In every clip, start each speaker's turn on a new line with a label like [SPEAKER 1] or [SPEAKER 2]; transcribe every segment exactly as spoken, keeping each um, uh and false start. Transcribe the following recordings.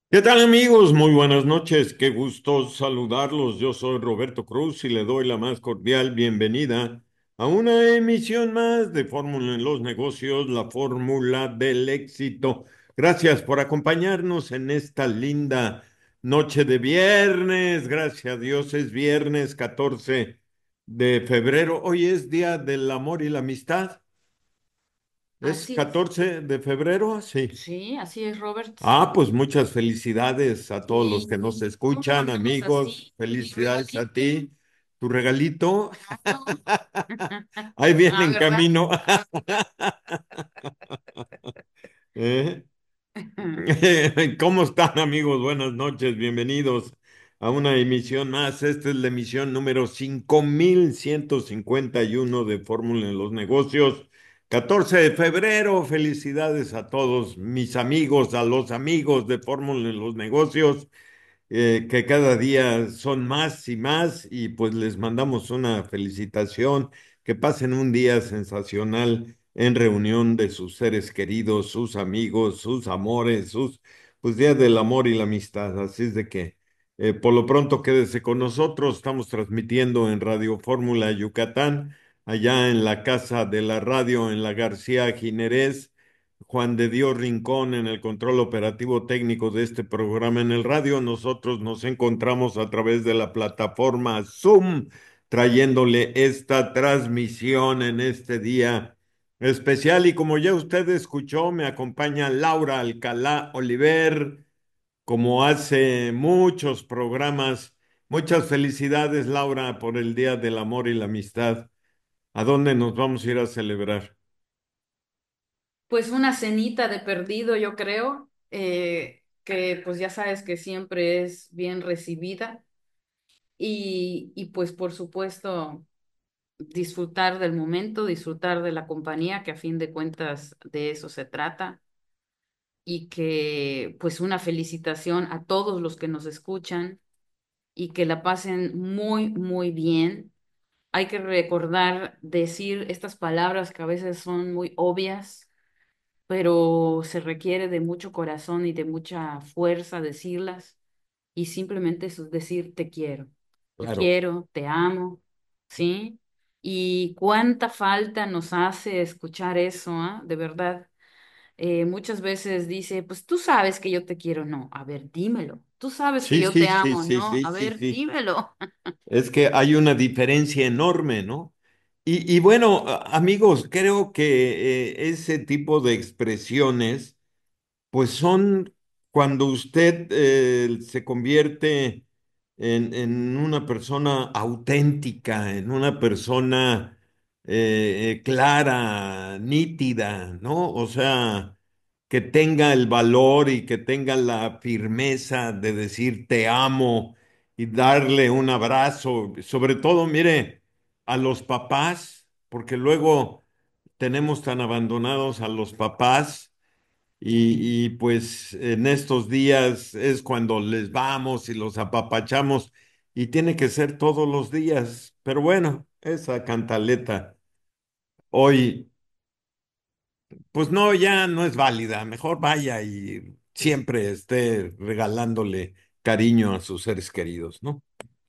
[SPEAKER 1] ¿Qué tal amigos? Muy buenas noches, qué gusto saludarlos. Yo soy Roberto Cruz y le doy la más cordial bienvenida a una emisión más de Fórmula en los Negocios, la fórmula del éxito. Gracias por acompañarnos en esta linda noche de viernes. Gracias a Dios es viernes catorce de febrero. Hoy es Día del Amor y la Amistad. ¿Es
[SPEAKER 2] Así es.
[SPEAKER 1] catorce de febrero? Sí.
[SPEAKER 2] Sí, así es, Robert.
[SPEAKER 1] Ah, pues muchas felicidades a todos los que nos
[SPEAKER 2] Sí, ¿cómo lo
[SPEAKER 1] escuchan,
[SPEAKER 2] hacemos
[SPEAKER 1] amigos.
[SPEAKER 2] así? Mi
[SPEAKER 1] Felicidades a
[SPEAKER 2] regalito.
[SPEAKER 1] ti. Tu regalito,
[SPEAKER 2] Claro.
[SPEAKER 1] ahí viene
[SPEAKER 2] Ah,
[SPEAKER 1] en
[SPEAKER 2] ¿verdad?
[SPEAKER 1] camino. ¿Eh? ¿Cómo están, amigos? Buenas noches, bienvenidos a una emisión más. Esta es la emisión número cinco mil ciento cincuenta y uno de Fórmula en los Negocios. catorce de febrero, felicidades a todos mis amigos, a los amigos de Fórmula en los Negocios eh, que cada día son más y más y pues les mandamos una felicitación, que pasen un día sensacional en reunión de sus seres queridos, sus amigos, sus amores, sus, pues Día del Amor y la Amistad. Así es de que eh, por lo pronto quédese con nosotros, estamos transmitiendo en Radio Fórmula Yucatán, allá en la Casa de la Radio en la García Jiménez. Juan de Dios Rincón en el control operativo técnico de este programa en el radio. Nosotros nos encontramos a través de la plataforma Zoom, trayéndole esta transmisión en este día especial. Y como ya usted escuchó, me acompaña Laura Alcalá Oliver, como hace muchos programas. Muchas felicidades, Laura, por el Día del Amor y la Amistad. ¿A dónde nos vamos a ir a celebrar?
[SPEAKER 2] Pues una cenita de perdido, yo creo, eh, que pues ya sabes que siempre es bien recibida y, y pues por supuesto disfrutar del momento, disfrutar de la compañía, que a fin de cuentas de eso se trata. Y que pues una felicitación a todos los que nos escuchan y que la pasen muy, muy bien. Hay que recordar decir estas palabras que a veces son muy obvias, pero se requiere de mucho corazón y de mucha fuerza decirlas. Y simplemente eso es decir te quiero, te
[SPEAKER 1] Claro.
[SPEAKER 2] quiero, te amo, ¿sí? Y cuánta falta nos hace escuchar eso, ¿ah? De verdad. Eh, muchas veces dice, pues tú sabes que yo te quiero, no, a ver, dímelo. Tú sabes que
[SPEAKER 1] Sí,
[SPEAKER 2] yo
[SPEAKER 1] sí,
[SPEAKER 2] te
[SPEAKER 1] sí,
[SPEAKER 2] amo,
[SPEAKER 1] sí,
[SPEAKER 2] no,
[SPEAKER 1] sí,
[SPEAKER 2] a
[SPEAKER 1] sí,
[SPEAKER 2] ver,
[SPEAKER 1] sí.
[SPEAKER 2] dímelo.
[SPEAKER 1] Es que hay una diferencia enorme, ¿no? Y, y bueno, a- amigos, creo que eh, ese tipo de expresiones pues son cuando usted eh, se convierte en, en una persona auténtica, en una persona eh, eh, clara, nítida, ¿no? O sea, que tenga el valor y que tenga la firmeza de decir te amo y darle un abrazo. Sobre todo, mire, a los papás, porque luego tenemos tan abandonados a los papás y, y, pues en estos días es cuando les vamos y los apapachamos y tiene que ser todos los días. Pero bueno, esa cantaleta hoy, pues no, ya no es válida. Mejor vaya y siempre esté regalándole cariño a sus seres queridos, ¿no?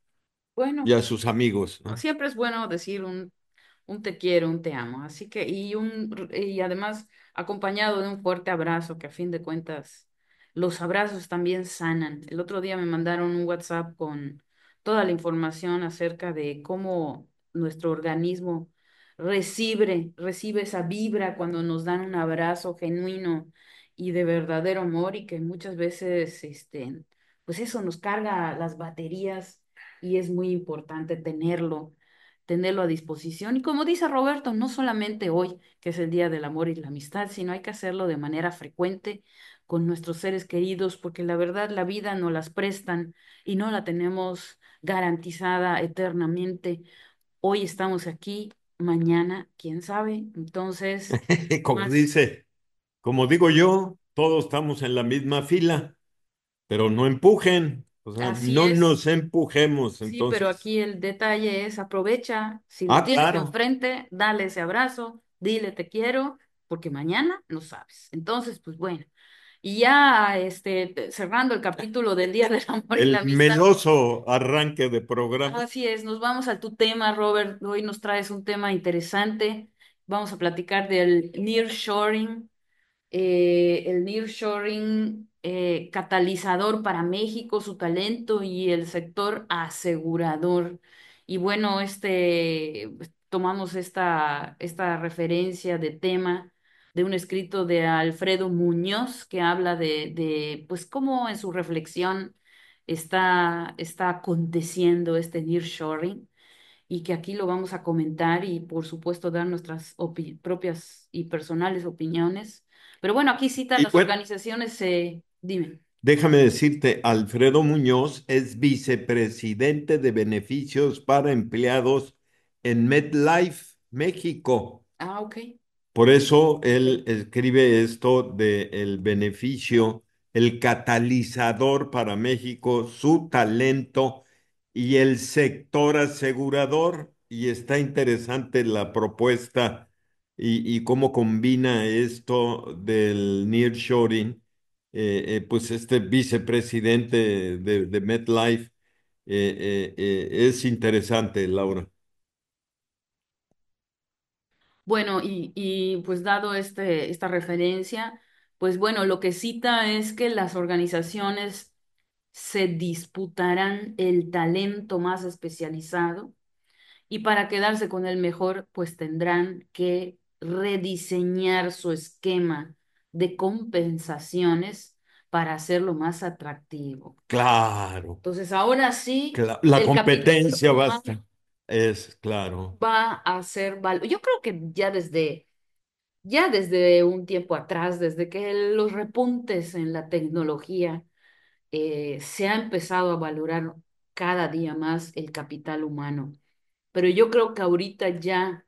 [SPEAKER 1] Y
[SPEAKER 2] Bueno,
[SPEAKER 1] a sus amigos,
[SPEAKER 2] no,
[SPEAKER 1] ¿no?
[SPEAKER 2] siempre es bueno decir un, un te quiero, un te amo. Así que, y un, y además acompañado de un fuerte abrazo, que a fin de cuentas, los abrazos también sanan. El otro día me mandaron un WhatsApp con toda la información acerca de cómo nuestro organismo recibe, recibe esa vibra cuando nos dan un abrazo genuino y de verdadero amor, y que muchas veces, este, pues eso nos carga las baterías y es muy importante tenerlo, tenerlo a disposición. Y como dice Roberto, no solamente hoy, que es el Día del Amor y la Amistad, sino hay que hacerlo de manera frecuente con nuestros seres queridos, porque la verdad la vida nos las prestan y no la tenemos garantizada eternamente. Hoy estamos aquí, mañana, quién sabe. Entonces,
[SPEAKER 1] Como
[SPEAKER 2] más.
[SPEAKER 1] dice, como digo yo, todos estamos en la misma fila, pero no empujen, o sea,
[SPEAKER 2] Así
[SPEAKER 1] no
[SPEAKER 2] es.
[SPEAKER 1] nos empujemos,
[SPEAKER 2] Sí, pero
[SPEAKER 1] entonces.
[SPEAKER 2] aquí el detalle es aprovecha, si lo
[SPEAKER 1] Ah,
[SPEAKER 2] tienes
[SPEAKER 1] claro.
[SPEAKER 2] enfrente, dale ese abrazo, dile te quiero, porque mañana no sabes. Entonces, pues bueno, Y ya este, te- cerrando el capítulo del Día del Amor y la
[SPEAKER 1] El
[SPEAKER 2] Amistad.
[SPEAKER 1] meloso arranque de programa.
[SPEAKER 2] Así es, nos vamos a tu tema, Robert. Hoy nos traes un tema interesante. Vamos a platicar del nearshoring, eh, el nearshoring eh, catalizador para México, su talento y el sector asegurador. Y bueno, este, pues, tomamos esta, esta referencia de tema de un escrito de Alfredo Muñoz que habla de, de pues, cómo en su reflexión está, está aconteciendo este nearshoring y que aquí lo vamos a comentar y por supuesto dar nuestras opi- propias y personales opiniones. Pero bueno, aquí citan
[SPEAKER 1] Y
[SPEAKER 2] las
[SPEAKER 1] bueno,
[SPEAKER 2] organizaciones, eh, dime.
[SPEAKER 1] déjame decirte, Alfredo Muñoz es vicepresidente de beneficios para empleados en MedLife, México.
[SPEAKER 2] Ah, ok.
[SPEAKER 1] Por eso él escribe esto de el beneficio, el catalizador para México, su talento y el sector asegurador. Y está interesante la propuesta y, y cómo combina esto del nearshoring. Eh, eh, pues este vicepresidente de, de MetLife eh, eh, eh, es interesante, Laura.
[SPEAKER 2] Bueno, y, y pues dado este, esta referencia, pues bueno, lo que cita es que las organizaciones se disputarán el talento más especializado y para quedarse con el mejor, pues tendrán que rediseñar su esquema de compensaciones para hacerlo más atractivo.
[SPEAKER 1] Claro.
[SPEAKER 2] Entonces, ahora sí,
[SPEAKER 1] Cla- la
[SPEAKER 2] el capital
[SPEAKER 1] competencia
[SPEAKER 2] humano
[SPEAKER 1] basta. Es claro.
[SPEAKER 2] va a ser val- Yo creo que ya desde, ya desde un tiempo atrás, desde que los repuntes en la tecnología, eh, se ha empezado a valorar cada día más el capital humano. Pero yo creo que ahorita ya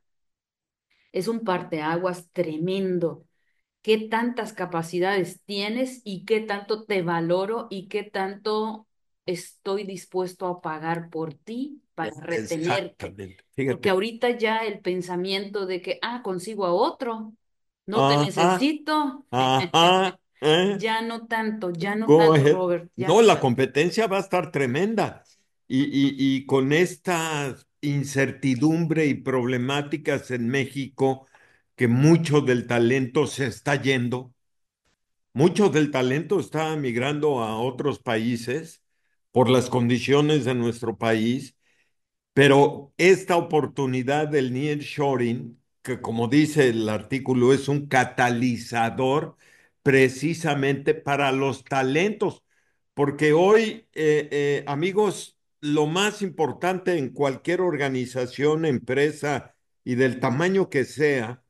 [SPEAKER 2] es un parteaguas tremendo. ¿Qué tantas capacidades tienes y qué tanto te valoro y qué tanto estoy dispuesto a pagar por ti para
[SPEAKER 1] E-
[SPEAKER 2] retenerte?
[SPEAKER 1] Exactamente.
[SPEAKER 2] Porque
[SPEAKER 1] Fíjate.
[SPEAKER 2] ahorita ya el pensamiento de que, ah, consigo a otro, no te
[SPEAKER 1] Ajá,
[SPEAKER 2] necesito,
[SPEAKER 1] ajá. ¿Eh?
[SPEAKER 2] ya no tanto, ya no
[SPEAKER 1] Go
[SPEAKER 2] tanto,
[SPEAKER 1] ahead.
[SPEAKER 2] Robert, ya
[SPEAKER 1] No,
[SPEAKER 2] no
[SPEAKER 1] la
[SPEAKER 2] tanto.
[SPEAKER 1] competencia va a estar tremenda. Y, y, y con esta incertidumbre y problemáticas en México, que mucho del talento se está yendo, mucho del talento está migrando a otros países por las condiciones de nuestro país. Pero esta oportunidad del nearshoring, que como dice el artículo, es un catalizador precisamente para los talentos, porque hoy, eh, eh, amigos, lo más importante en cualquier organización, empresa y del tamaño que sea,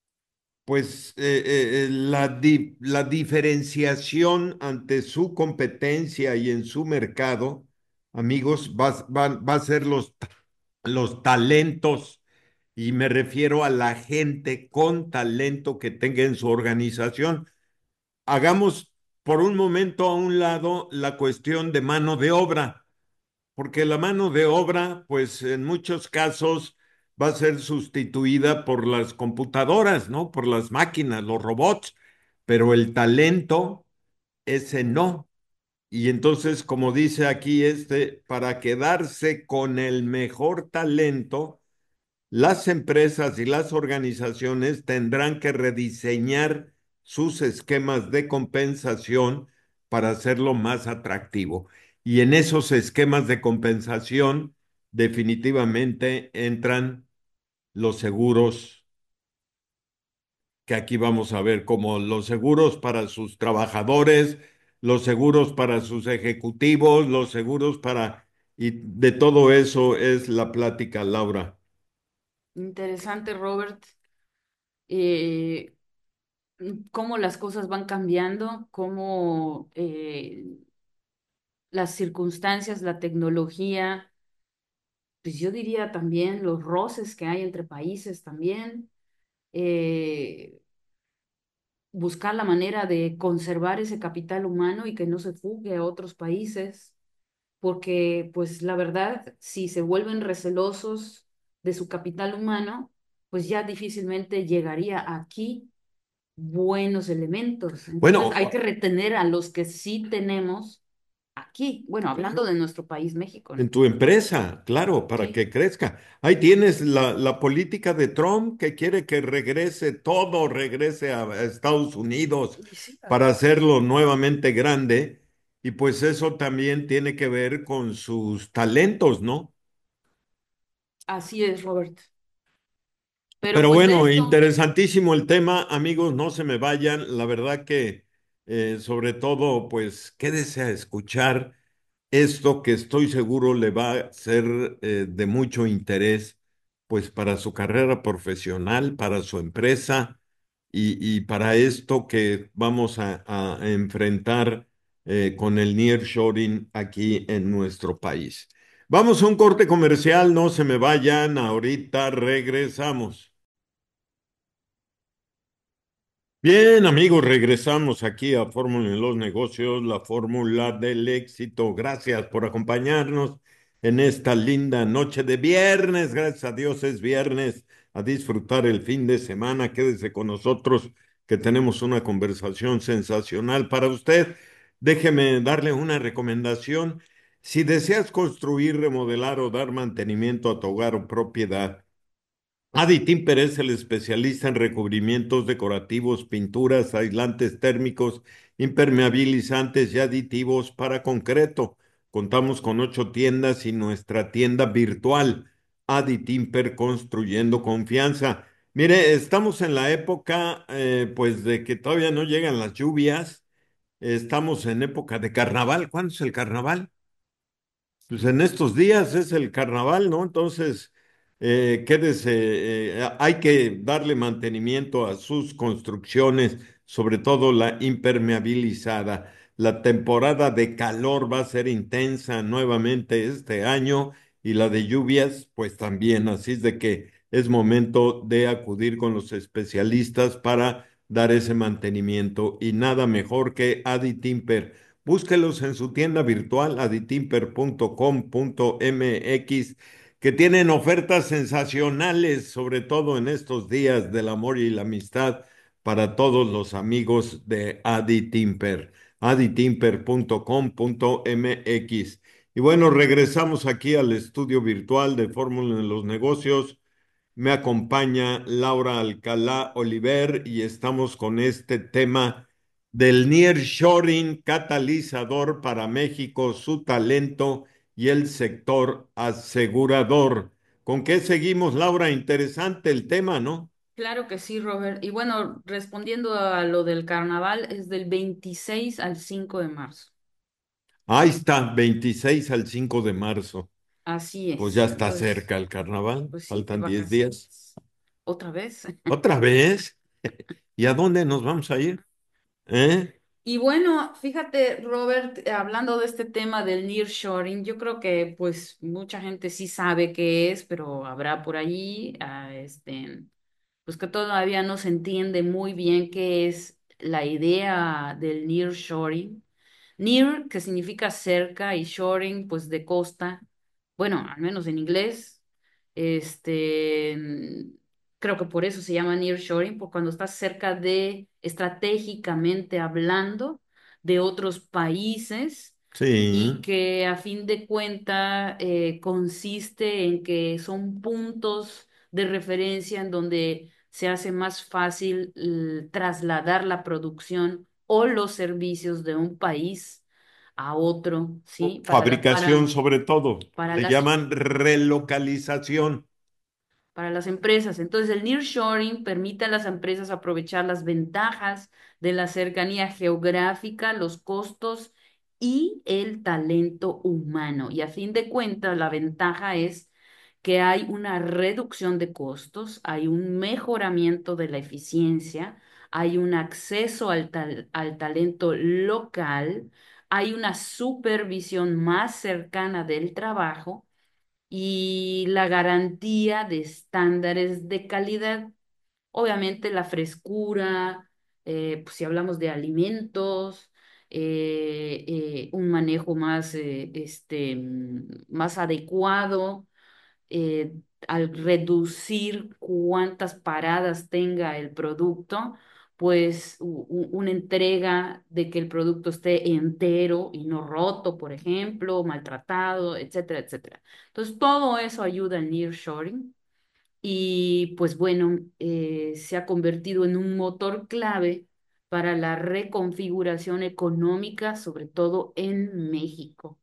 [SPEAKER 1] pues eh, eh, eh, la, di- la diferenciación ante su competencia y en su mercado, amigos, va, va- va a ser los los talentos, y me refiero a la gente con talento que tenga en su organización. Hagamos por un momento a un lado la cuestión de mano de obra, porque la mano de obra, pues en muchos casos va a ser sustituida por las computadoras, ¿no? Por las máquinas, los robots, pero el talento, ese no. Y entonces, como dice aquí este, para quedarse con el mejor talento, las empresas y las organizaciones tendrán que rediseñar sus esquemas de compensación para hacerlo más atractivo. Y en esos esquemas de compensación definitivamente entran los seguros, que aquí vamos a ver, como los seguros para sus trabajadores, los seguros para sus ejecutivos, los seguros para... Y de todo eso es la plática, Laura.
[SPEAKER 2] Interesante, Robert. Eh, cómo las cosas van cambiando, cómo eh, las circunstancias, la tecnología, pues yo diría también los roces que hay entre países también, eh, buscar la manera de conservar ese capital humano y que no se fugue a otros países, porque pues la verdad, si se vuelven recelosos de su capital humano, pues ya difícilmente llegaría aquí buenos elementos. Entonces hay que
[SPEAKER 1] Bueno,
[SPEAKER 2] retener a los que sí tenemos aquí. Bueno, hablando de nuestro país, México,
[SPEAKER 1] en
[SPEAKER 2] ¿no?
[SPEAKER 1] tu empresa, claro, para
[SPEAKER 2] Sí,
[SPEAKER 1] que crezca. Ahí tienes la, la política de Trump que quiere que regrese, todo regrese a, a Estados Unidos
[SPEAKER 2] y sí,
[SPEAKER 1] para
[SPEAKER 2] así es.
[SPEAKER 1] hacerlo nuevamente grande. Y pues eso también tiene que ver con sus talentos, ¿no?
[SPEAKER 2] Así es, Robert. Pero
[SPEAKER 1] Pero
[SPEAKER 2] pues de
[SPEAKER 1] bueno,
[SPEAKER 2] esto,
[SPEAKER 1] interesantísimo el tema, amigos, no se me vayan. La verdad que eh, sobre todo, pues quédese a escuchar esto que estoy seguro le va a ser eh, de mucho interés, pues para su carrera profesional, para su empresa y, y para esto que vamos a, a enfrentar eh, con el nearshoring aquí en nuestro país. Vamos a un corte comercial, no se me vayan, ahorita regresamos. Bien, amigos, regresamos aquí a Fórmula en los Negocios, la fórmula del éxito. Gracias por acompañarnos en esta linda noche de viernes. Gracias a Dios es viernes, a disfrutar el fin de semana. Quédese con nosotros que tenemos una conversación sensacional para usted. Déjeme darle una recomendación. Si deseas construir, remodelar o dar mantenimiento a tu hogar o propiedad, Adi Timper es el especialista en recubrimientos decorativos, pinturas, aislantes térmicos, impermeabilizantes y aditivos para concreto. Contamos con ocho tiendas y nuestra tienda virtual, Adi Timper Construyendo Confianza. Mire, estamos en la época, eh, pues, de que todavía no llegan las lluvias. Estamos en época de carnaval. ¿Cuándo es el carnaval? Pues en estos días es el carnaval, ¿no? Entonces, eh, quédese, eh, hay que darle mantenimiento a sus construcciones, sobre todo la impermeabilizada. La temporada de calor va a ser intensa nuevamente este año y la de lluvias, pues también. Así es de que es momento de acudir con los especialistas para dar ese mantenimiento y nada mejor que Adi Timper. Búsquelos en su tienda virtual aditimper punto com punto mx, que tienen ofertas sensacionales, sobre todo en estos días del amor y la amistad, para todos los amigos de Aditimper. aditimper punto com punto mx. Y bueno, regresamos aquí al estudio virtual de Fórmula en los Negocios. Me acompaña Laura Alcalá Oliver y estamos con este tema del nearshoring catalizador para México, su talento y el sector asegurador. ¿Con qué seguimos, Laura? Interesante el tema, ¿no?
[SPEAKER 2] claro que sí, Robert. Y bueno, respondiendo a lo del carnaval, es del veintiséis al cinco de marzo.
[SPEAKER 1] Ahí está, veintiséis al cinco de marzo.
[SPEAKER 2] Así
[SPEAKER 1] Pues ya
[SPEAKER 2] es.
[SPEAKER 1] está
[SPEAKER 2] Entonces,
[SPEAKER 1] cerca el carnaval,
[SPEAKER 2] pues sí, de
[SPEAKER 1] faltan diez días.
[SPEAKER 2] vacaciones. ¿Otra vez?
[SPEAKER 1] ¿Otra vez? ¿Y a dónde nos vamos a ir? ¿Eh?
[SPEAKER 2] Y bueno, fíjate, Robert, eh, hablando de este tema del nearshoring, yo creo que pues mucha gente sí sabe qué es, pero habrá por allí, ah, este, pues que todavía no se entiende muy bien qué es la idea del nearshoring. Near, que significa cerca, y shoring, pues de costa. Bueno, al menos en inglés. Este, mm, creo que por eso se llama nearshoring, porque cuando estás cerca de, estratégicamente hablando, de otros países y
[SPEAKER 1] Sí.
[SPEAKER 2] que a fin de cuenta eh, consiste en que son puntos de referencia en donde se hace más fácil eh, trasladar la producción o los servicios de un país a otro, ¿sí? Para la,
[SPEAKER 1] Fabricación
[SPEAKER 2] para,
[SPEAKER 1] sobre todo.
[SPEAKER 2] para
[SPEAKER 1] Le
[SPEAKER 2] las
[SPEAKER 1] llaman relocalización.
[SPEAKER 2] para las empresas. Entonces, el nearshoring permite a las empresas aprovechar las ventajas de la cercanía geográfica, los costos y el talento humano. Y a fin de cuentas, la ventaja es que hay una reducción de costos, hay un mejoramiento de la eficiencia, hay un acceso al, tal- al talento local, hay una supervisión más cercana del trabajo y la garantía de estándares de calidad. Obviamente la frescura, eh, pues si hablamos de alimentos, eh, eh, un manejo más, eh, este, mm, más adecuado, eh, al reducir cuántas paradas tenga el producto, pues u- u- una entrega de que el producto esté entero y no roto, por ejemplo, maltratado, etcétera, etcétera. Entonces, todo eso ayuda al nearshoring y pues bueno, eh, se ha convertido en un motor clave para la reconfiguración económica, sobre todo en México.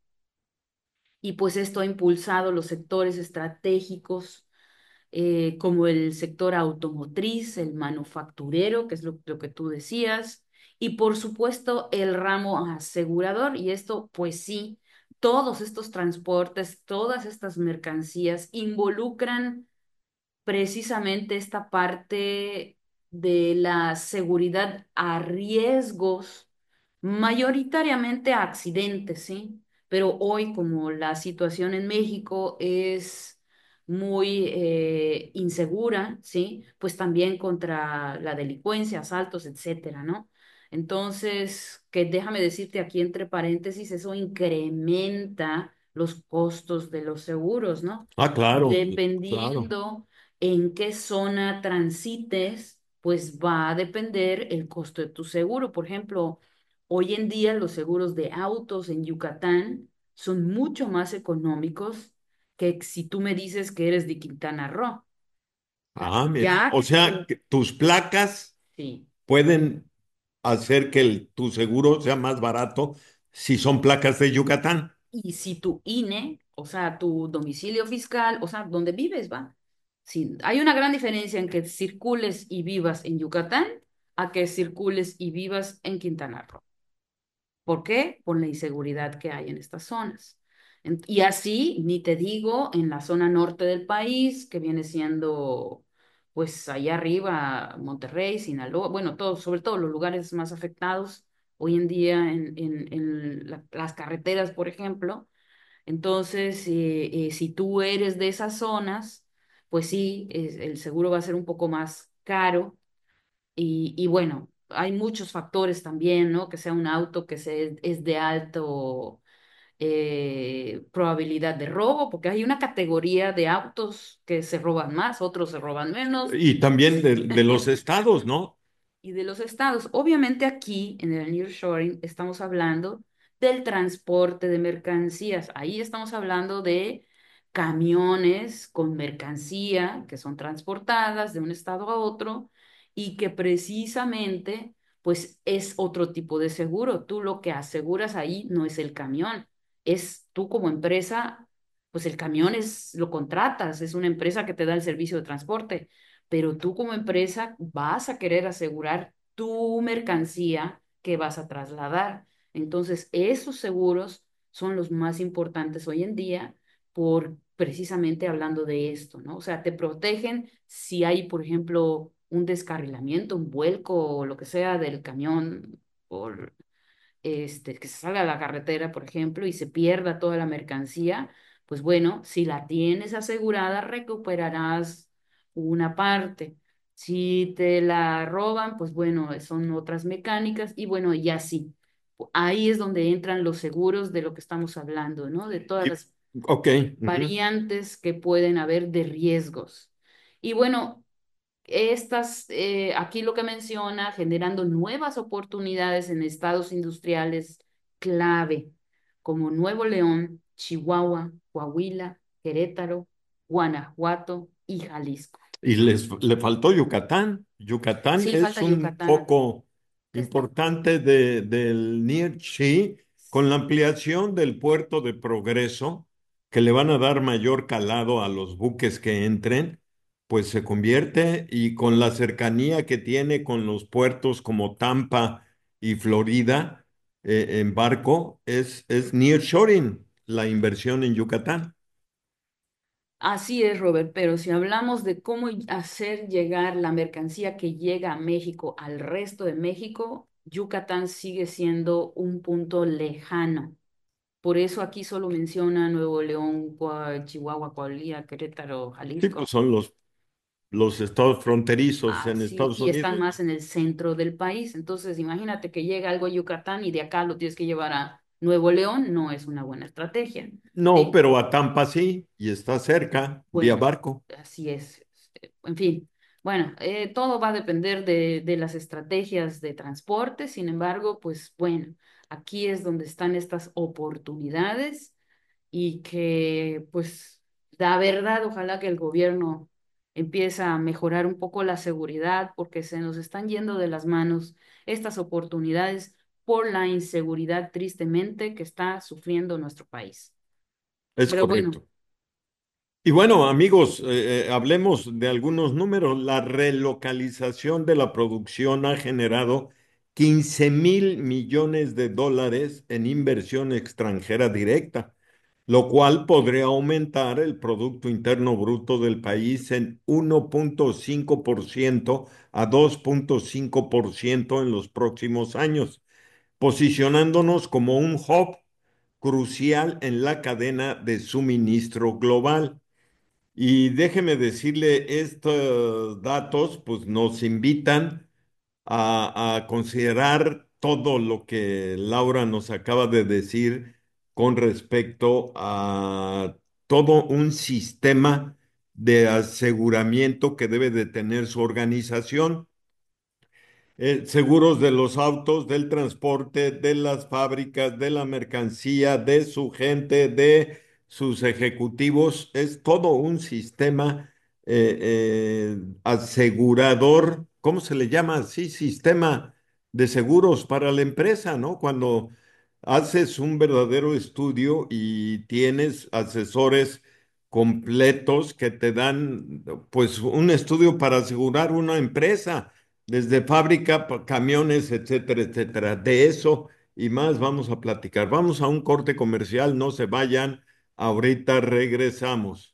[SPEAKER 2] Y pues esto ha impulsado los sectores estratégicos eh, como el sector automotriz, el manufacturero, que es lo, lo que tú decías, y por supuesto el ramo asegurador. Y esto, pues sí, todos estos transportes, todas estas mercancías involucran precisamente esta parte de la seguridad a riesgos, mayoritariamente a accidentes, ¿sí? Pero hoy, como la situación en México es muy eh, insegura, ¿sí? Pues también contra la delincuencia, asaltos, etcétera, ¿no? Entonces, que déjame decirte aquí entre paréntesis, eso incrementa los costos de los seguros, ¿no?
[SPEAKER 1] Ah, claro, claro.
[SPEAKER 2] Dependiendo en qué zona transites, pues va a depender el costo de tu seguro. Por ejemplo, hoy en día los seguros de autos en Yucatán son mucho más económicos que si tú me dices que eres de Quintana Roo.
[SPEAKER 1] Ah, mira.
[SPEAKER 2] Ya
[SPEAKER 1] O sea,
[SPEAKER 2] que
[SPEAKER 1] que tus placas
[SPEAKER 2] sí.
[SPEAKER 1] pueden hacer que el- tu seguro sea más barato si son placas de Yucatán.
[SPEAKER 2] Y si tu I N E, o sea, tu domicilio fiscal, o sea, donde vives, va. Sí, hay una gran diferencia en que circules y vivas en Yucatán a que circules y vivas en Quintana Roo. ¿Por qué? Por la inseguridad que hay en estas zonas. En- Y así, ni te digo, en la zona norte del país, que viene siendo, pues allá arriba, Monterrey, Sinaloa, bueno, todos, sobre todo los lugares más afectados hoy en día en, en- en la- las carreteras, por ejemplo. Entonces, eh, eh, si tú eres de esas zonas, pues sí, es- el seguro va a ser un poco más caro y, y bueno, hay muchos factores también, ¿no? Que sea un auto que se, es de alto eh, probabilidad de robo, porque hay una categoría de autos que se roban más, otros se roban menos.
[SPEAKER 1] Y también de, de los estados, ¿no?
[SPEAKER 2] Y de los estados. Obviamente aquí en el nearshoring estamos hablando del transporte de mercancías. Ahí estamos hablando de camiones con mercancía que son transportadas de un estado a otro y que precisamente pues es otro tipo de seguro. Tú lo que aseguras ahí no es el camión, es tú como empresa, pues el camión es lo contratas, es una empresa que te da el servicio de transporte, pero tú como empresa vas a querer asegurar tu mercancía que vas a trasladar. Entonces, esos seguros son los más importantes hoy en día por precisamente hablando de esto, ¿no? O sea, te protegen si hay, por ejemplo, un descarrilamiento, un vuelco o lo que sea del camión por este, que se salga a la carretera, por ejemplo, y se pierda toda la mercancía, pues bueno, si la tienes asegurada, recuperarás una parte. Si te la roban, pues bueno, son otras mecánicas y bueno, ya sí. Ahí es donde entran los seguros de lo que estamos hablando, ¿no? De todas
[SPEAKER 1] Y-
[SPEAKER 2] las
[SPEAKER 1] ok. Ujú.
[SPEAKER 2] variantes que pueden haber de riesgos. Y bueno, estas, eh, aquí lo que menciona, generando nuevas oportunidades en estados industriales clave, como Nuevo León, Chihuahua, Coahuila, Querétaro, Guanajuato y Jalisco.
[SPEAKER 1] Y les, le faltó Yucatán. Yucatán
[SPEAKER 2] Sí,
[SPEAKER 1] es
[SPEAKER 2] falta
[SPEAKER 1] un
[SPEAKER 2] Yucatán.
[SPEAKER 1] foco
[SPEAKER 2] ¿Qué está?
[SPEAKER 1] importante de, del Nearchi con la ampliación del puerto de Progreso, que le van a dar mayor calado a los buques que entren, pues se convierte y con la cercanía que tiene con los puertos como Tampa y Florida eh, en barco, es, es nearshoring la inversión en Yucatán.
[SPEAKER 2] Así es, Robert, pero si hablamos de cómo hacer llegar la mercancía que llega a México al resto de México, Yucatán sigue siendo un punto lejano. Por eso aquí solo menciona Nuevo León, Cua- Chihuahua, Coahuila, Querétaro,
[SPEAKER 1] Sí, pues
[SPEAKER 2] Jalisco.
[SPEAKER 1] son los los estados fronterizos en
[SPEAKER 2] Así,
[SPEAKER 1] Estados
[SPEAKER 2] y están
[SPEAKER 1] Unidos.
[SPEAKER 2] más en el centro del país. Entonces, imagínate que llega algo a Yucatán y de acá lo tienes que llevar a Nuevo León, no es una buena estrategia.
[SPEAKER 1] No,
[SPEAKER 2] ¿Sí?
[SPEAKER 1] pero a Tampa sí, y está cerca, vía
[SPEAKER 2] Bueno,
[SPEAKER 1] barco.
[SPEAKER 2] así es. Este, En fin. Bueno, eh, todo va a depender de, de las estrategias de transporte. Sin embargo, pues bueno, aquí es donde están estas oportunidades y que pues la verdad, ojalá que el gobierno empiece a mejorar un poco la seguridad porque se nos están yendo de las manos estas oportunidades por la inseguridad tristemente que está sufriendo nuestro país.
[SPEAKER 1] Es
[SPEAKER 2] Pero bueno,
[SPEAKER 1] correcto. Y bueno, amigos, eh, eh, hablemos de algunos números. La relocalización de la producción ha generado quince mil millones de dólares en inversión extranjera directa, lo cual podría aumentar el Producto Interno Bruto del país en uno punto cinco por ciento a dos punto cinco por ciento en los próximos años, posicionándonos como un hub crucial en la cadena de suministro global. Y déjeme decirle, estos datos pues nos invitan a, a considerar todo lo que Laura nos acaba de decir con respecto a todo un sistema de aseguramiento que debe de tener su organización, eh, seguros de los autos, del transporte, de las fábricas, de la mercancía, de su gente, de sus ejecutivos. Es todo un sistema eh, eh, asegurador, ¿cómo se le llama? Sí, sistema de seguros para la empresa, ¿no? Cuando haces un verdadero estudio y tienes asesores completos que te dan, pues, un estudio para asegurar una empresa desde fábrica, pa- camiones, etcétera, etcétera. De eso y más vamos a platicar. Vamos a un corte comercial, no se vayan, ahorita regresamos.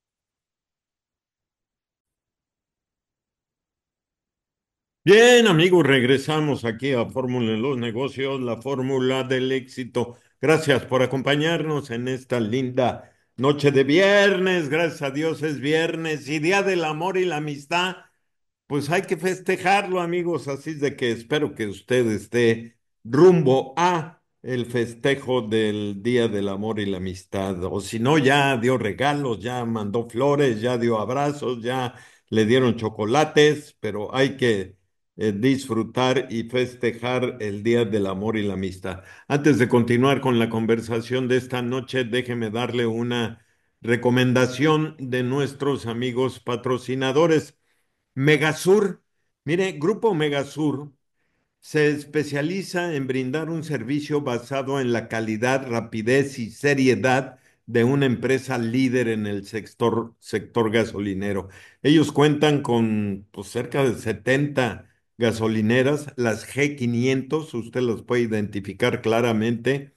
[SPEAKER 1] Bien, amigos, regresamos aquí a Fórmula en los Negocios, la fórmula del éxito. Gracias por acompañarnos en esta linda noche de viernes. Gracias a Dios es viernes y Día del Amor y la Amistad. Pues hay que festejarlo, amigos, así es de que espero que usted esté rumbo a el festejo del Día del Amor y la Amistad. O si no, ya dio regalos, ya mandó flores, ya dio abrazos, ya le dieron chocolates, pero hay que eh, disfrutar y festejar el Día del Amor y la Amistad. Antes de continuar con la conversación de esta noche, déjeme darle una recomendación de nuestros amigos patrocinadores. Megasur, mire, Grupo Megasur se especializa en brindar un servicio basado en la calidad, rapidez y seriedad de una empresa líder en el sector, sector gasolinero. Ellos cuentan con pues, cerca de setenta gasolineras, las G quinientos, usted las puede identificar claramente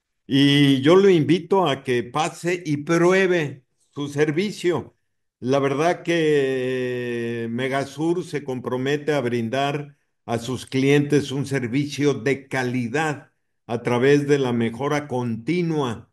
[SPEAKER 1] y yo lo invito a que pase y pruebe su servicio. La verdad que Megasur se compromete a brindar a sus clientes un servicio de calidad a través de la mejora continua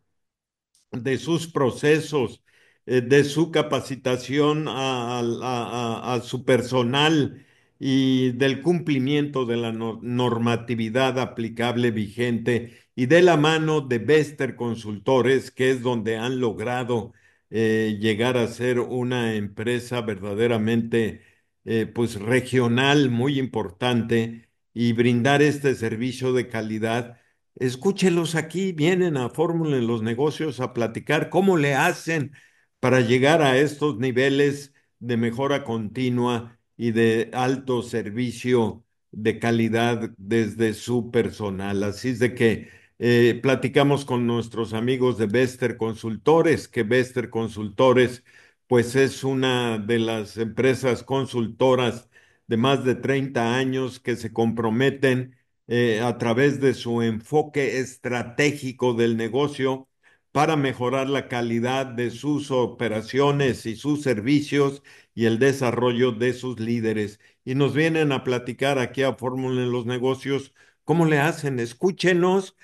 [SPEAKER 1] de sus procesos, eh, de su capacitación a, a- a- a su personal y del cumplimiento de la no- normatividad aplicable vigente y de la mano de Bester Consultores, que es donde han logrado eh, llegar a ser una empresa verdaderamente eh, pues regional muy importante y brindar este servicio de calidad. Escúchelos aquí, vienen a Fórmula en los Negocios a platicar cómo le hacen para llegar a estos niveles de mejora continua y de alto servicio de calidad desde su personal. Así es de que eh, platicamos con nuestros amigos de Bester Consultores, que Bester Consultores pues es una de las empresas consultoras de más de treinta años que se comprometen eh, a través de su enfoque estratégico del negocio para mejorar la calidad de sus operaciones y sus servicios y el desarrollo de sus líderes. Y nos vienen a platicar aquí a Fórmula en los Negocios cómo le hacen. Escúchenos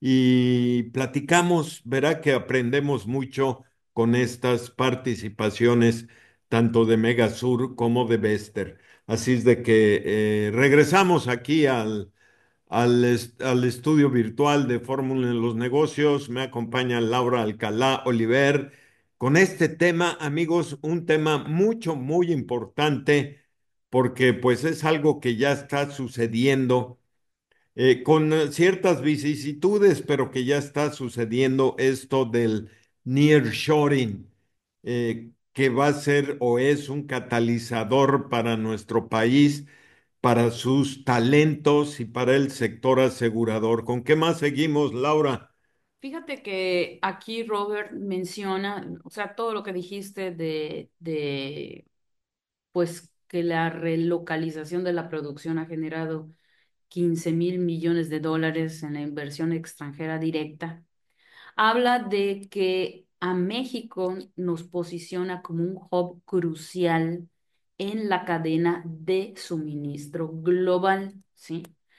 [SPEAKER 1] y platicamos. Verá que aprendemos mucho con estas participaciones tanto de Megasur como de Bester. Así es de que eh, regresamos aquí al al, est- al estudio virtual de Fórmula en los Negocios. Me acompaña Laura Alcalá Oliver con este tema, amigos, un tema mucho, muy importante. porque pues es algo que ya está sucediendo eh, con eh, ciertas vicisitudes, pero que ya está sucediendo esto del nearshoring, eh, que va a ser o es un catalizador para nuestro país, para sus talentos y para el sector asegurador. ¿Con qué más seguimos, Laura?
[SPEAKER 2] Fíjate que aquí Robert menciona, o sea, todo lo que dijiste de, de, pues, que la relocalización de la producción ha generado quince mil millones de dólares en la inversión extranjera directa. Habla de que a México nos posiciona como un hub crucial en la cadena de suministro global, ¿sí?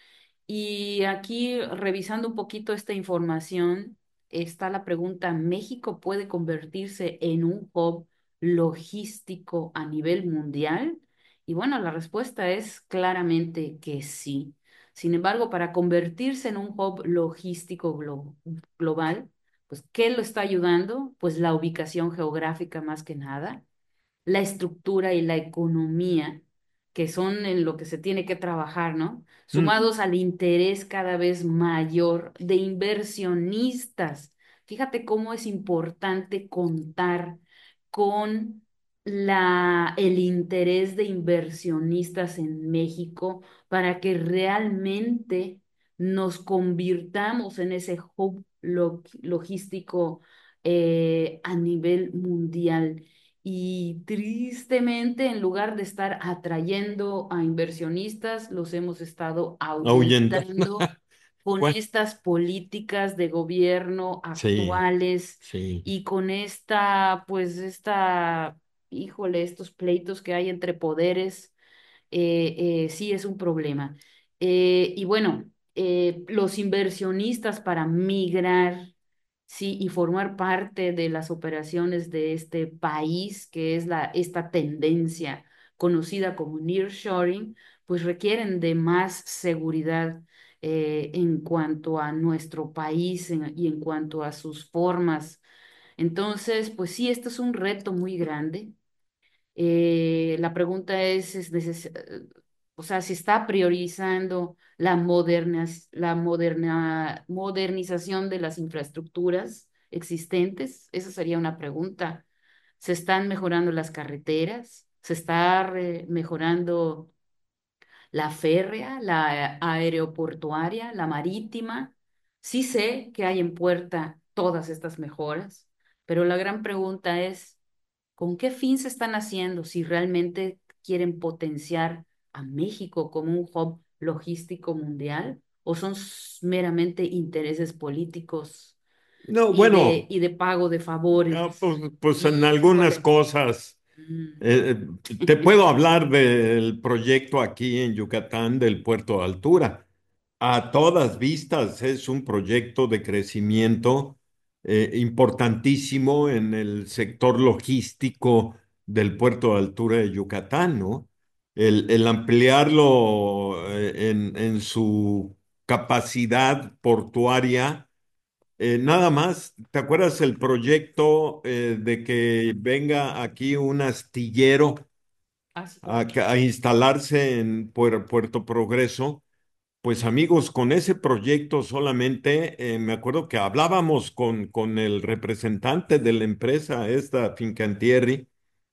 [SPEAKER 2] Y aquí, revisando un poquito esta información, está la pregunta, ¿México puede convertirse en un hub logístico a nivel mundial? Y bueno, la respuesta es claramente que sí. Sin embargo, para convertirse en un hub logístico glo- global, pues, ¿qué lo está ayudando? Pues la ubicación geográfica más que nada, la estructura y la economía, que son en lo que se tiene que trabajar, ¿no?
[SPEAKER 1] Mm,
[SPEAKER 2] Sumados al interés cada vez mayor de inversionistas. Fíjate cómo es importante contar con la, el interés de inversionistas en México para que realmente nos convirtamos en ese hub lo- logístico eh, a nivel mundial. Y tristemente, en lugar de estar atrayendo a inversionistas, los hemos estado
[SPEAKER 1] ahuyenta.
[SPEAKER 2] ahuyentando con
[SPEAKER 1] Bueno,
[SPEAKER 2] estas políticas de gobierno
[SPEAKER 1] sí,
[SPEAKER 2] actuales
[SPEAKER 1] sí.
[SPEAKER 2] y con esta, pues, esta, híjole, estos pleitos que hay entre poderes eh, eh, sí es un problema. Eh, y bueno, eh, los inversionistas para migrar, sí, y formar parte de las operaciones de este país, que es la, esta tendencia conocida como nearshoring, pues requieren de más seguridad eh, en cuanto a nuestro país en- y en cuanto a sus formas. Entonces, pues sí, esto es un reto muy grande. Eh, la pregunta es, es neces- eh, o sea, si está priorizando la modernas- la moderna- modernización de las infraestructuras existentes. Esa sería una pregunta. ¿Se están mejorando las carreteras? ¿Se está re- mejorando la férrea, la aeroportuaria, la marítima? Sí sé que hay en puerta todas estas mejoras, pero la gran pregunta es, ¿con qué fin se están haciendo? Si realmente quieren potenciar a México como un hub logístico mundial o son s- meramente intereses políticos
[SPEAKER 1] No,
[SPEAKER 2] y de,
[SPEAKER 1] bueno,
[SPEAKER 2] y de pago de
[SPEAKER 1] ah,
[SPEAKER 2] favores.
[SPEAKER 1] pues, pues en algunas
[SPEAKER 2] Híjole.
[SPEAKER 1] cosas.
[SPEAKER 2] Mm.
[SPEAKER 1] Eh, eh, te puedo hablar del proyecto aquí en Yucatán del Puerto de Altura. A todas vistas es un proyecto de crecimiento eh, importantísimo en el sector logístico del Puerto de Altura de Yucatán, ¿no? El, el ampliarlo eh, en, en su capacidad portuaria. Eh, nada más, ¿te acuerdas el proyecto eh, de que venga aquí un astillero
[SPEAKER 2] Así
[SPEAKER 1] a,
[SPEAKER 2] como,
[SPEAKER 1] a instalarse en Puer- Puerto Progreso? Pues amigos, con ese proyecto solamente, eh, me acuerdo que hablábamos con, con el representante de la empresa, esta Fincantieri,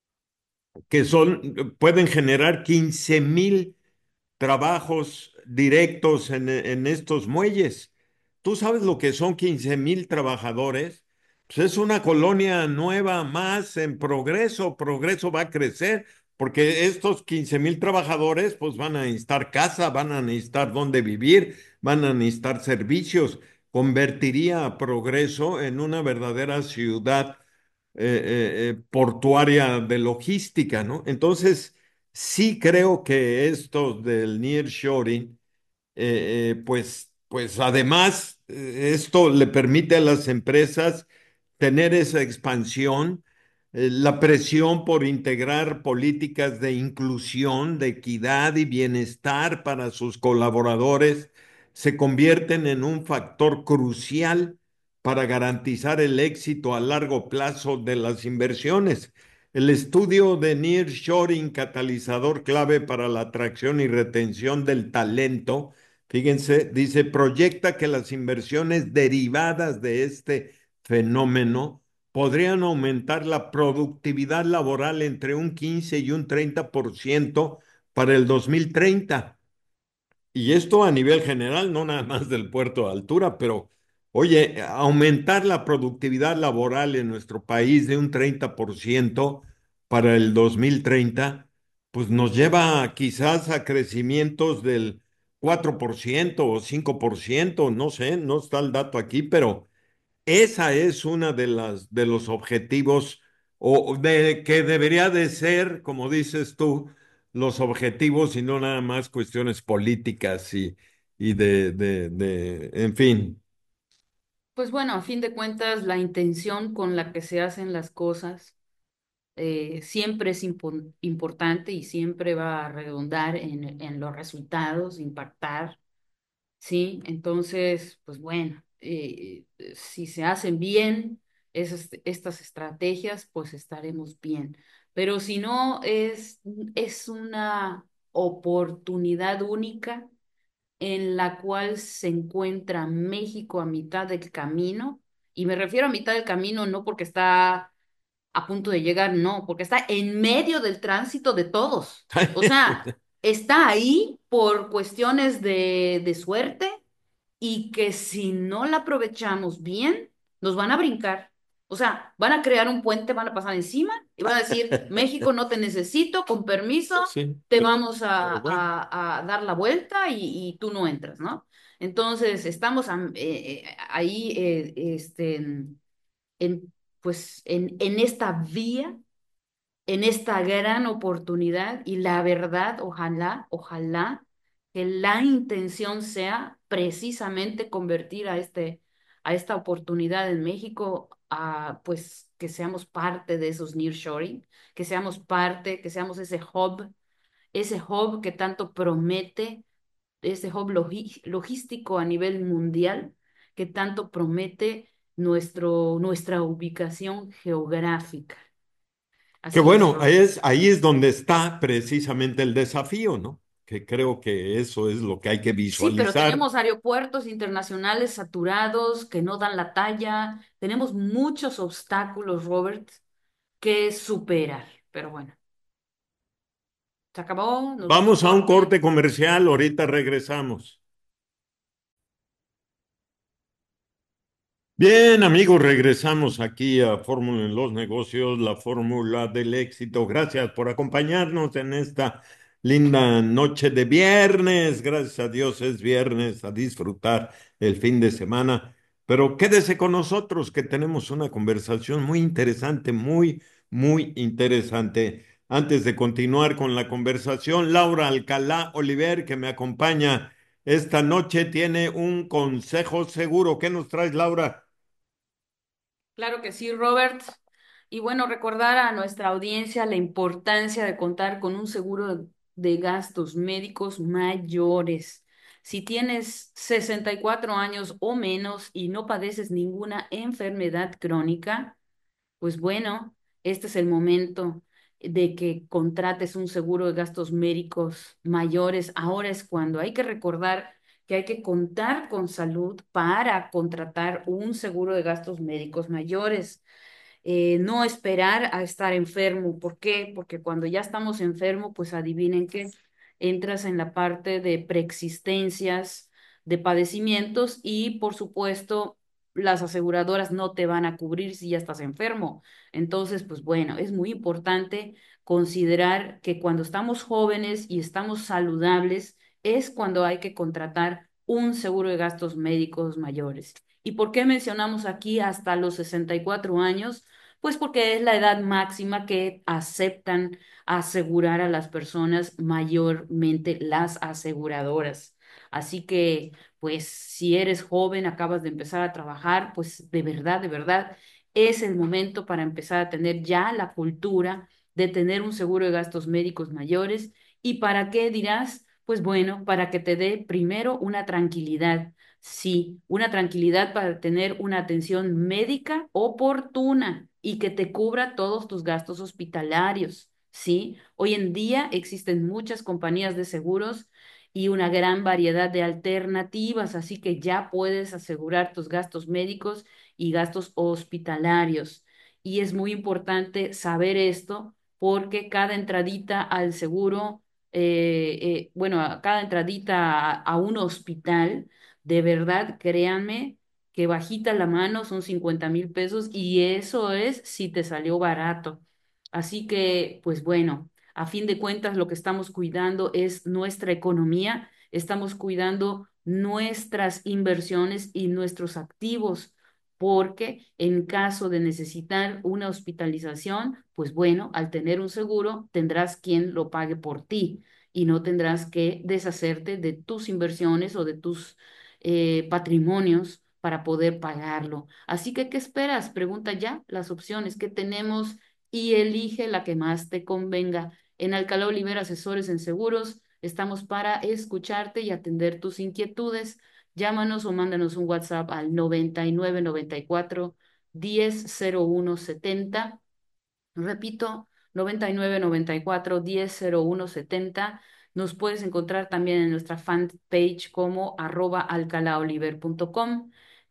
[SPEAKER 1] que son, pueden generar quince mil trabajos directos en, en estos muelles. ¿Tú sabes lo que son quince mil trabajadores? Pues es una colonia nueva más en progreso. Progreso va a crecer porque estos quince mil trabajadores pues van a necesitar casa, van a necesitar dónde vivir, van a necesitar servicios. Convertiría a Progreso en una verdadera ciudad eh, eh, eh, portuaria de logística, ¿no? Entonces, sí creo que esto del nearshoring, eh, eh, pues, pues además, eh, esto le permite a las empresas tener esa expansión, eh, la presión por integrar políticas de inclusión, de equidad y bienestar para sus colaboradores, se convierten en un factor crucial para garantizar el éxito a largo plazo de las inversiones. El estudio de nearshoring, catalizador clave para la atracción y retención del talento, fíjense, dice, proyecta que las inversiones derivadas de este fenómeno podrían aumentar la productividad laboral entre un quince y un treinta por ciento para el dos mil treinta. Y esto a nivel general, no nada más del puerto de altura, pero oye, aumentar la productividad laboral en nuestro país de un treinta por ciento para el dos mil treinta, pues nos lleva quizás a crecimientos del cuatro por ciento o cinco por ciento, no sé, no está el dato aquí, pero esa es una de las de los objetivos o de que debería de ser, como dices tú, los objetivos y no nada más cuestiones políticas y, y de, de, de, en fin.
[SPEAKER 2] Pues bueno, a fin de cuentas, la intención con la que se hacen las cosas eh, siempre es impo- importante y siempre va a redundar en, en los resultados, impactar, ¿sí? Entonces, pues bueno, eh, eh, si se hacen bien esas, estas estrategias, pues estaremos bien. Pero si no, es, es una oportunidad única en la cual se encuentra México a mitad del camino. Y me refiero a mitad del camino no porque está a punto de llegar, no, porque está en medio del tránsito de todos. O sea, está ahí por cuestiones de, de suerte y que si no la aprovechamos bien, nos van a brincar. O sea, van a crear un puente, van a pasar encima y van a decir, México, no te necesito, con permiso,
[SPEAKER 1] Sí,
[SPEAKER 2] te
[SPEAKER 1] pero,
[SPEAKER 2] vamos a,
[SPEAKER 1] pero bueno.
[SPEAKER 2] a- a dar la vuelta y, y tú no entras, ¿no? Entonces, estamos am- eh, eh, ahí, eh, este, en, en, pues, en, en esta vía, en esta gran oportunidad y la verdad, ojalá, ojalá que la intención sea precisamente convertir a este, a esta oportunidad en México a, pues, que seamos parte de esos nearshoring, que seamos parte, que seamos ese hub, ese hub que tanto promete, ese hub logi- logístico a nivel mundial, que tanto promete nuestro, nuestra ubicación geográfica.
[SPEAKER 1] Que
[SPEAKER 2] Así es,
[SPEAKER 1] bueno, ahí
[SPEAKER 2] Robert.
[SPEAKER 1] es, ahí es donde está precisamente el desafío, ¿no? Que creo que eso es lo que hay que
[SPEAKER 2] Sí, pero
[SPEAKER 1] visualizar.
[SPEAKER 2] tenemos aeropuertos internacionales saturados que no dan la talla. Tenemos muchos obstáculos, Robert, que superar. Pero bueno, se acabó, nos vamos a un
[SPEAKER 1] Vamos a un
[SPEAKER 2] corte.
[SPEAKER 1] corte comercial, ahorita regresamos. Bien, amigos, regresamos aquí a Fórmula en los Negocios, la fórmula del éxito. Gracias por acompañarnos en esta linda noche de viernes. Gracias a Dios es viernes, a disfrutar el fin de semana. Pero quédese con nosotros que tenemos una conversación muy interesante, muy, muy interesante. Antes de continuar con la conversación, Laura Alcalá Oliver, que me acompaña esta noche, tiene un consejo seguro. ¿Qué nos traes, Laura?
[SPEAKER 2] Claro que sí, Robert. Y bueno, recordar a nuestra audiencia la importancia de contar con un seguro de, de gastos médicos mayores. Si tienes sesenta y cuatro años o menos y no padeces ninguna enfermedad crónica, pues bueno, este es el momento de que contrates un seguro de gastos médicos mayores. Ahora es cuando hay que recordar que hay que contar con salud para contratar un seguro de gastos médicos mayores. Eh, no esperar a estar enfermo. ¿Por qué? Porque cuando ya estamos enfermos, pues adivinen qué, entras en la parte de preexistencias, de padecimientos y por supuesto las aseguradoras no te van a cubrir si ya estás enfermo. Entonces, pues bueno, es muy importante considerar que cuando estamos jóvenes y estamos saludables es cuando hay que contratar un seguro de gastos médicos mayores. ¿Y por qué mencionamos aquí hasta los sesenta y cuatro años? Pues porque es la edad máxima que aceptan asegurar a las personas, mayormente las aseguradoras. Así que, pues, si eres joven, acabas de empezar a trabajar, pues de verdad, de verdad, es el momento para empezar a tener ya la cultura de tener un seguro de gastos médicos mayores. ¿Y para qué dirás? Pues bueno, para que te dé primero una tranquilidad. Sí, una tranquilidad para tener una atención médica oportuna y que te cubra todos tus gastos hospitalarios. Sí, hoy en día existen muchas compañías de seguros y una gran variedad de alternativas, así que ya puedes asegurar tus gastos médicos y gastos hospitalarios. Y es muy importante saber esto porque cada entradita al seguro, eh, eh, bueno, a cada entradita a a un hospital, de verdad, créanme que bajita la mano son cincuenta mil pesos y eso es si te salió barato. Así que, pues bueno, a fin de cuentas lo que estamos cuidando es nuestra economía, estamos cuidando nuestras inversiones y nuestros activos, porque en caso de necesitar una hospitalización, pues bueno, al tener un seguro tendrás quien lo pague por ti y no tendrás que deshacerte de tus inversiones o de tus eh, patrimonios para poder pagarlo. Así que, ¿qué esperas? Pregunta ya las opciones que tenemos y elige la que más te convenga. En Alcalá Oliver Asesores en Seguros, estamos para escucharte y atender tus inquietudes. Llámanos o mándanos un WhatsApp al noventa y nueve noventa y cuatro diez cero uno setenta. Repito, noventa y nueve noventa y cuatro diez cero uno setenta. Nos puedes encontrar también en nuestra fanpage como arroba alcalaoliver punto com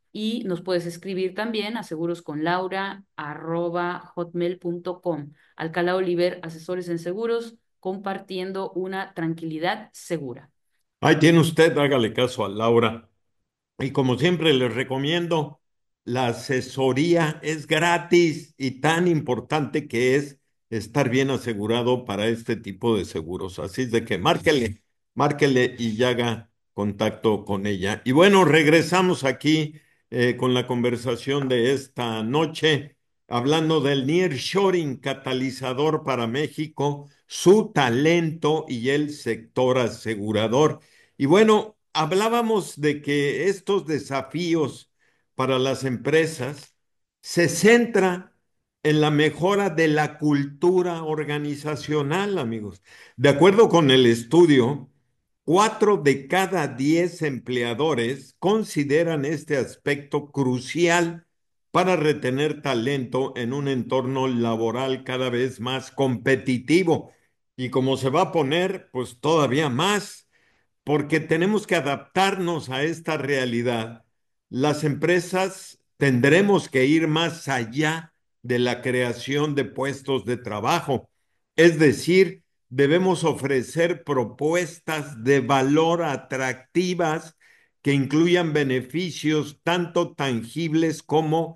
[SPEAKER 2] y nos puedes escribir también a segurosconlaura arroba hotmail punto com. Alcalá Oliver, asesores en seguros, compartiendo una tranquilidad segura.
[SPEAKER 1] Ahí tiene usted, hágale caso a Laura. Y como siempre les recomiendo, la asesoría es gratis y tan importante que es estar bien asegurado para este tipo de seguros. Así es de que márquele, márquele y ya haga contacto con ella. Y bueno, regresamos aquí eh, con la conversación de esta noche, hablando del nearshoring catalizador para México, su talento y el sector asegurador. Y bueno, hablábamos de que estos desafíos para las empresas se centra en la mejora de la cultura organizacional, amigos. De acuerdo con el estudio, cuatro de cada diez empleadores consideran este aspecto crucial para retener talento en un entorno laboral cada vez más competitivo. Y como se va a poner, pues todavía más porque tenemos que adaptarnos a esta realidad. Las empresas tendremos que ir más allá de la creación de puestos de trabajo. Es decir, debemos ofrecer propuestas de valor atractivas que incluyan beneficios tanto tangibles como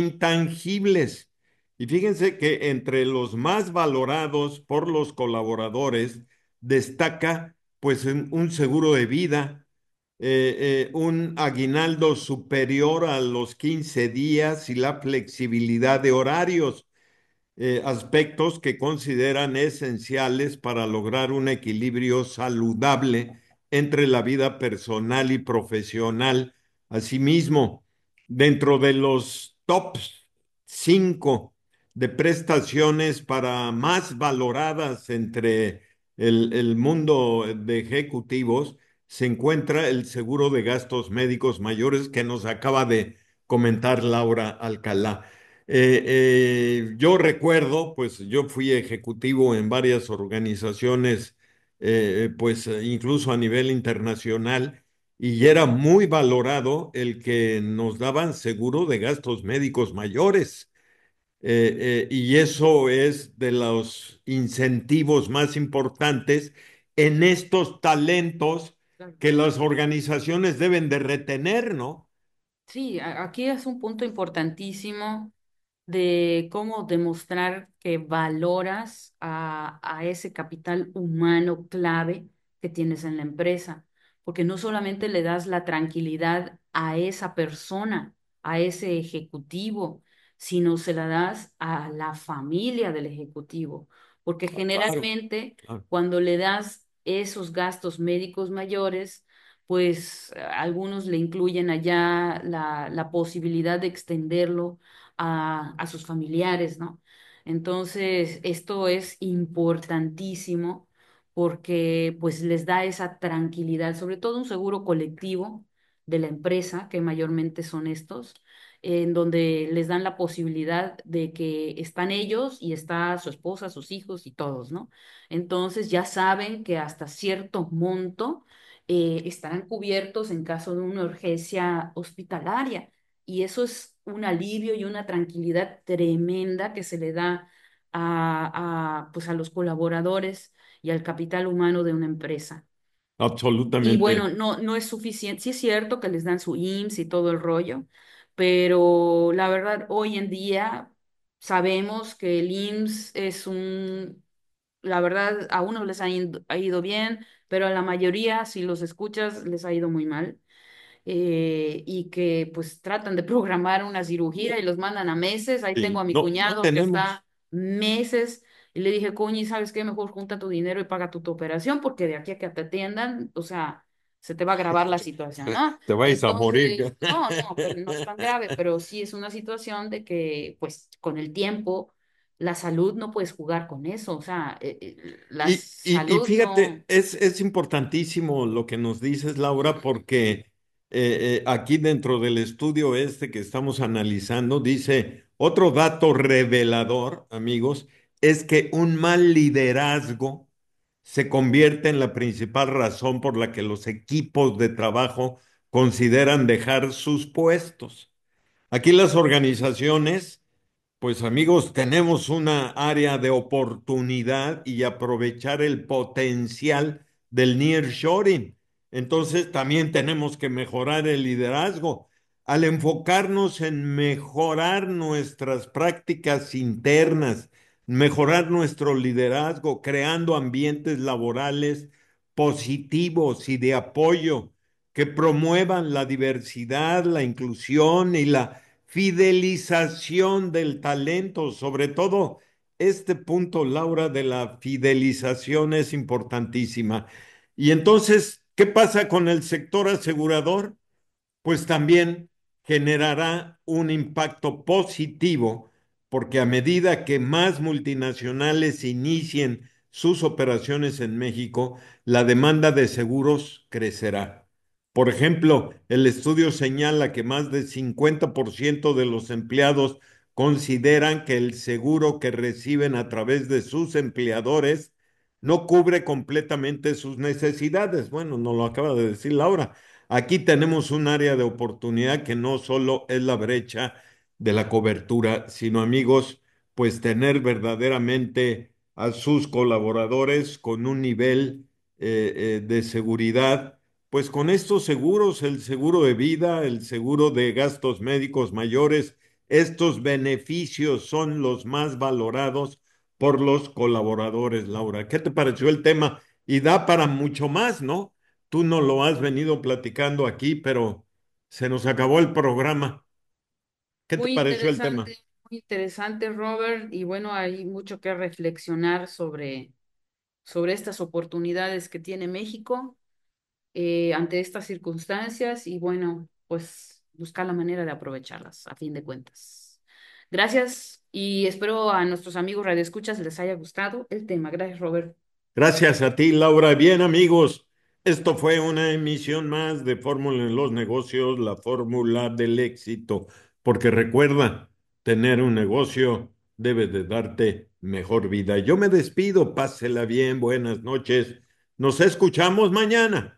[SPEAKER 1] intangibles. Y fíjense que entre los más valorados por los colaboradores destaca pues un, un seguro de vida, eh, eh, un aguinaldo superior a los quince días y la flexibilidad de horarios, eh, aspectos que consideran esenciales para lograr un equilibrio saludable entre la vida personal y profesional. Asimismo, dentro de los tops cinco de prestaciones para más valoradas entre el, el mundo de ejecutivos, se encuentra el seguro de gastos médicos mayores que nos acaba de comentar Laura Alcalá. Eh, eh, yo recuerdo, pues yo fui ejecutivo en varias organizaciones, eh, pues eh, incluso a nivel internacional, y era muy valorado el que nos daban seguro de gastos médicos mayores. Eh, eh, y eso es de los incentivos más importantes en estos talentos
[SPEAKER 2] Claro.
[SPEAKER 1] que las organizaciones deben de retener, ¿no?
[SPEAKER 2] Sí, a- aquí es un punto importantísimo de cómo demostrar que valoras a, a ese capital humano clave que tienes en la empresa, porque no solamente le das la tranquilidad a esa persona, a ese ejecutivo, sino se la das a la familia del ejecutivo, porque
[SPEAKER 1] Claro,
[SPEAKER 2] generalmente
[SPEAKER 1] claro.
[SPEAKER 2] cuando le das esos gastos médicos mayores, pues eh, algunos le incluyen allá la, la posibilidad de extenderlo a, a sus familiares, ¿no? Entonces, esto es importantísimo porque pues les da esa tranquilidad, sobre todo un seguro colectivo, de la empresa, que mayormente son estos, en donde les dan la posibilidad de que están ellos y está su esposa, sus hijos y todos, ¿no? Entonces ya saben que hasta cierto monto eh, estarán cubiertos en caso de una urgencia hospitalaria. Y eso es un alivio y una tranquilidad tremenda que se le da a, a, pues a los colaboradores y al capital humano de una empresa. Y
[SPEAKER 1] Absolutamente.
[SPEAKER 2] bueno, no, no es suficiente. Sí es cierto que les dan su I M S S y todo el rollo, pero la verdad, hoy en día sabemos que el I M S S es un, la verdad, a unos les ha ido, ha ido bien, pero a la mayoría, si los escuchas, les ha ido muy mal, eh, y que pues tratan de programar una cirugía y los mandan a meses. Ahí tengo
[SPEAKER 1] Sí,
[SPEAKER 2] a mi
[SPEAKER 1] no, no
[SPEAKER 2] cuñado que
[SPEAKER 1] tenemos.
[SPEAKER 2] está meses y le dije, coño, ¿sabes qué? Mejor junta tu dinero y paga tu, tu operación porque de aquí a que te atiendan, o sea, se te va a agravar la situación, ¿no?
[SPEAKER 1] Te vais a
[SPEAKER 2] Entonces,
[SPEAKER 1] morir.
[SPEAKER 2] no, no, pero no es tan grave, pero sí es una situación de que pues con el tiempo la salud no puedes jugar con eso, o sea, eh, eh, la
[SPEAKER 1] Y, y, y
[SPEAKER 2] salud no.
[SPEAKER 1] fíjate, es, es importantísimo lo que nos dices, Laura, porque eh, eh, aquí dentro del estudio este que estamos analizando, dice, otro dato revelador, amigos, es que un mal liderazgo se convierte en la principal razón por la que los equipos de trabajo consideran dejar sus puestos. Aquí las organizaciones, pues amigos, tenemos una área de oportunidad y aprovechar el potencial del nearshoring. Entonces también tenemos que mejorar el liderazgo. Al enfocarnos en mejorar nuestras prácticas internas, mejorar nuestro liderazgo, creando ambientes laborales positivos y de apoyo que promuevan la diversidad, la inclusión y la fidelización del talento, sobre todo este punto, Laura, de la fidelización es importantísima. Y entonces, ¿qué pasa con el sector asegurador? Pues también generará un impacto positivo, porque a medida que más multinacionales inicien sus operaciones en México, la demanda de seguros crecerá. Por ejemplo, el estudio señala que más del cincuenta por ciento de los empleados consideran que el seguro que reciben a través de sus empleadores no cubre completamente sus necesidades. Bueno, nos lo acaba de decir Laura. Aquí tenemos un área de oportunidad que no solo es la brecha de la cobertura, sino amigos, pues tener verdaderamente a sus colaboradores con un nivel eh, eh, de seguridad, pues con estos seguros, el seguro de vida, el seguro de gastos médicos mayores, estos beneficios son los más valorados por los colaboradores, Laura. ¿Qué te pareció el tema? Y da para mucho más, ¿no? Tú no lo has venido platicando aquí, pero se nos acabó el programa. ¿Qué te
[SPEAKER 2] Muy
[SPEAKER 1] pareció el tema?
[SPEAKER 2] interesante, muy interesante, Robert, y bueno, hay mucho que reflexionar sobre, sobre estas oportunidades que tiene México eh, ante estas circunstancias y bueno, pues buscar la manera de aprovecharlas, a fin de cuentas. Gracias y espero a nuestros amigos radioescuchas les haya gustado el tema. Gracias, Robert.
[SPEAKER 1] Gracias a ti, Laura. Bien, amigos, esto fue una emisión más de Fórmula en los negocios, la fórmula del éxito, porque recuerda, tener un negocio debe de darte mejor vida. Yo me despido, pásela bien, buenas noches. Nos escuchamos mañana.